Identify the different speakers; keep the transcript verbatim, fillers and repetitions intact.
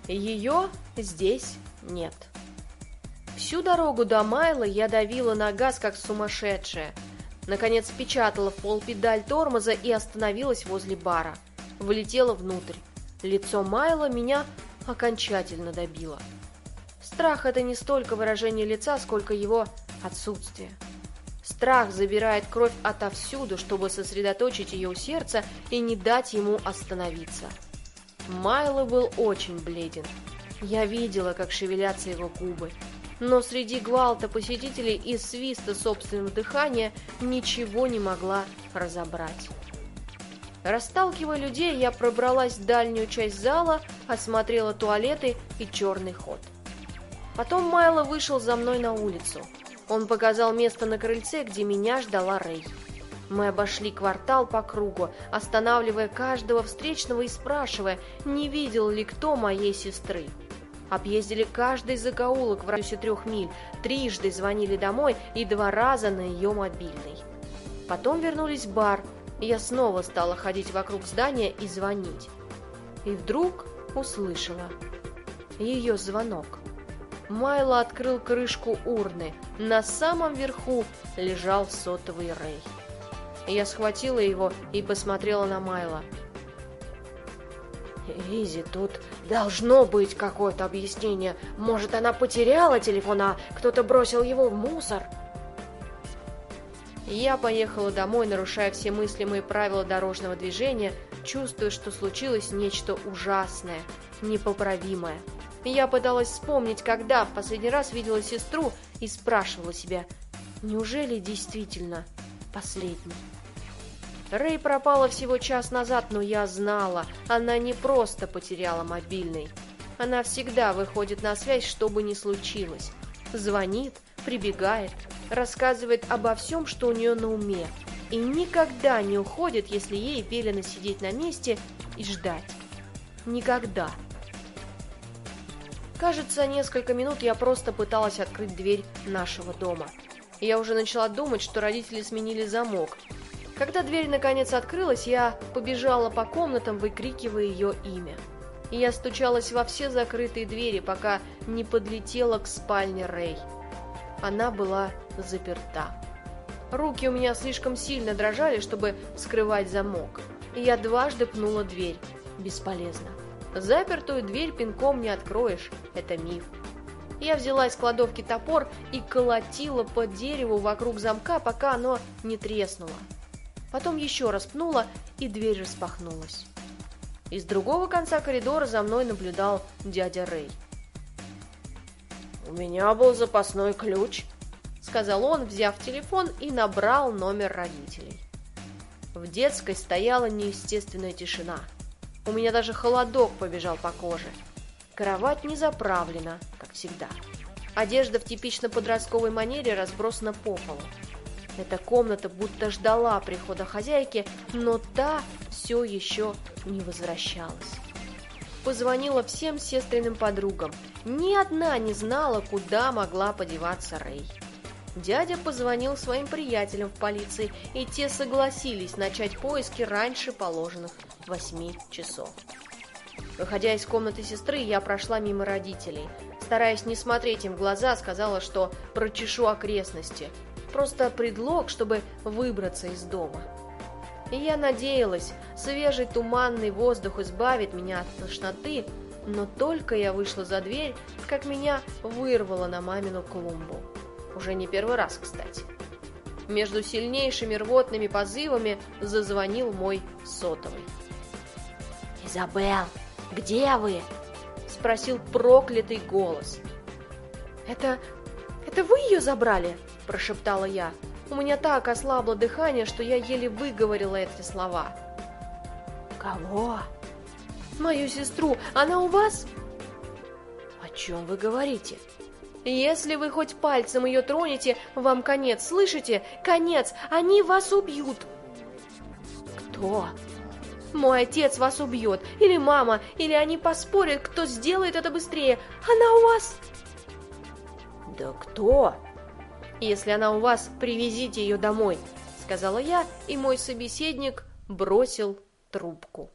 Speaker 1: Ее здесь нет. Всю дорогу до Майла я давила на газ, как сумасшедшая. Наконец впечатала в пол педаль тормоза и остановилась возле бара. Влетела внутрь. Лицо Майла меня окончательно добило. Страх — это не столько выражение лица, сколько его отсутствие. Страх забирает кровь отовсюду, чтобы сосредоточить ее у сердца и не дать ему остановиться. Майло был очень бледен. Я видела, как шевелятся его губы. Но среди гвалта посетителей и свиста собственного дыхания ничего не могла разобрать. Расталкивая людей, я пробралась в дальнюю часть зала, осмотрела туалеты и черный ход. Потом Майло вышел за мной на улицу. Он показал место на крыльце, где меня ждала Рэй. Мы обошли квартал по кругу, останавливая каждого встречного и спрашивая, не видел ли кто моей сестры. Объездили каждый закоулок в радиусе трех миль, трижды звонили домой и два раза на ее мобильный. Потом вернулись в бар, и я снова стала ходить вокруг здания и звонить. И вдруг услышала ее звонок. Майло открыл крышку урны. На самом верху лежал сотовый Рэй. Я схватила его и посмотрела на Майло. «Изи, тут должно быть какое-то объяснение. Может, она потеряла телефон, а кто-то бросил его в мусор?» Я поехала домой, нарушая все мыслимые правила дорожного движения, чувствуя, что случилось нечто ужасное, непоправимое. Я пыталась вспомнить, когда в последний раз видела сестру, и спрашивала себя, неужели действительно последний? Рэй пропала всего час назад, но я знала, она не просто потеряла мобильный. Она всегда выходит на связь, что бы ни случилось. Звонит, прибегает, рассказывает обо всем, что у нее на уме, и никогда не уходит, если ей велено сидеть на месте и ждать. Никогда. Кажется, несколько минут я просто пыталась открыть дверь нашего дома. Я уже начала думать, что родители сменили замок. Когда дверь наконец открылась, я побежала по комнатам, выкрикивая ее имя. И я стучалась во все закрытые двери, пока не подлетела к спальне Рэй. Она была заперта. Руки у меня слишком сильно дрожали, чтобы вскрывать замок. И я дважды пнула дверь. Бесполезно. Запертую дверь пинком не откроешь, это миф. Я взяла из кладовки топор и колотила по дереву вокруг замка, пока оно не треснуло. Потом еще раз пнула, и дверь распахнулась. Из другого конца коридора за мной наблюдал дядя Рэй. «У меня был запасной ключ», — сказал он, взяв телефон и набрал номер родителей. В детской стояла неестественная тишина. У меня даже холодок побежал по коже. Кровать не заправлена, как всегда. Одежда в типично подростковой манере разбросана по полу. Эта комната будто ждала прихода хозяйки, но та все еще не возвращалась. Позвонила всем сестриным подругам. Ни одна не знала, куда могла подеваться Рэй. Дядя позвонил своим приятелям в полиции, и те согласились начать поиски раньше положенных восьми часов. Выходя из комнаты сестры, я прошла мимо родителей. Стараясь не смотреть им в глаза, сказала, что прочешу окрестности. Просто предлог, чтобы выбраться из дома. И я надеялась, свежий туманный воздух избавит меня от тошноты, но только я вышла за дверь, как меня вырвало на мамину клумбу. Уже не первый раз, кстати. Между сильнейшими рвотными позывами зазвонил мой сотовый. «Изабелл, где вы?» — спросил проклятый голос. «Это... это вы ее забрали?» — прошептала я. У меня так ослабло дыхание, что я еле выговорила эти слова. «Кого?» «Мою сестру. Она у вас?» «О чем вы говорите?» «Если вы хоть пальцем ее тронете, вам конец, слышите? Конец! Они вас убьют!» «Кто?» «Мой отец вас убьет, или мама, или они поспорят, кто сделает это быстрее. Она у вас?» «Да кто?» «Если она у вас, привезите ее домой», — сказала я, и мой собеседник бросил трубку.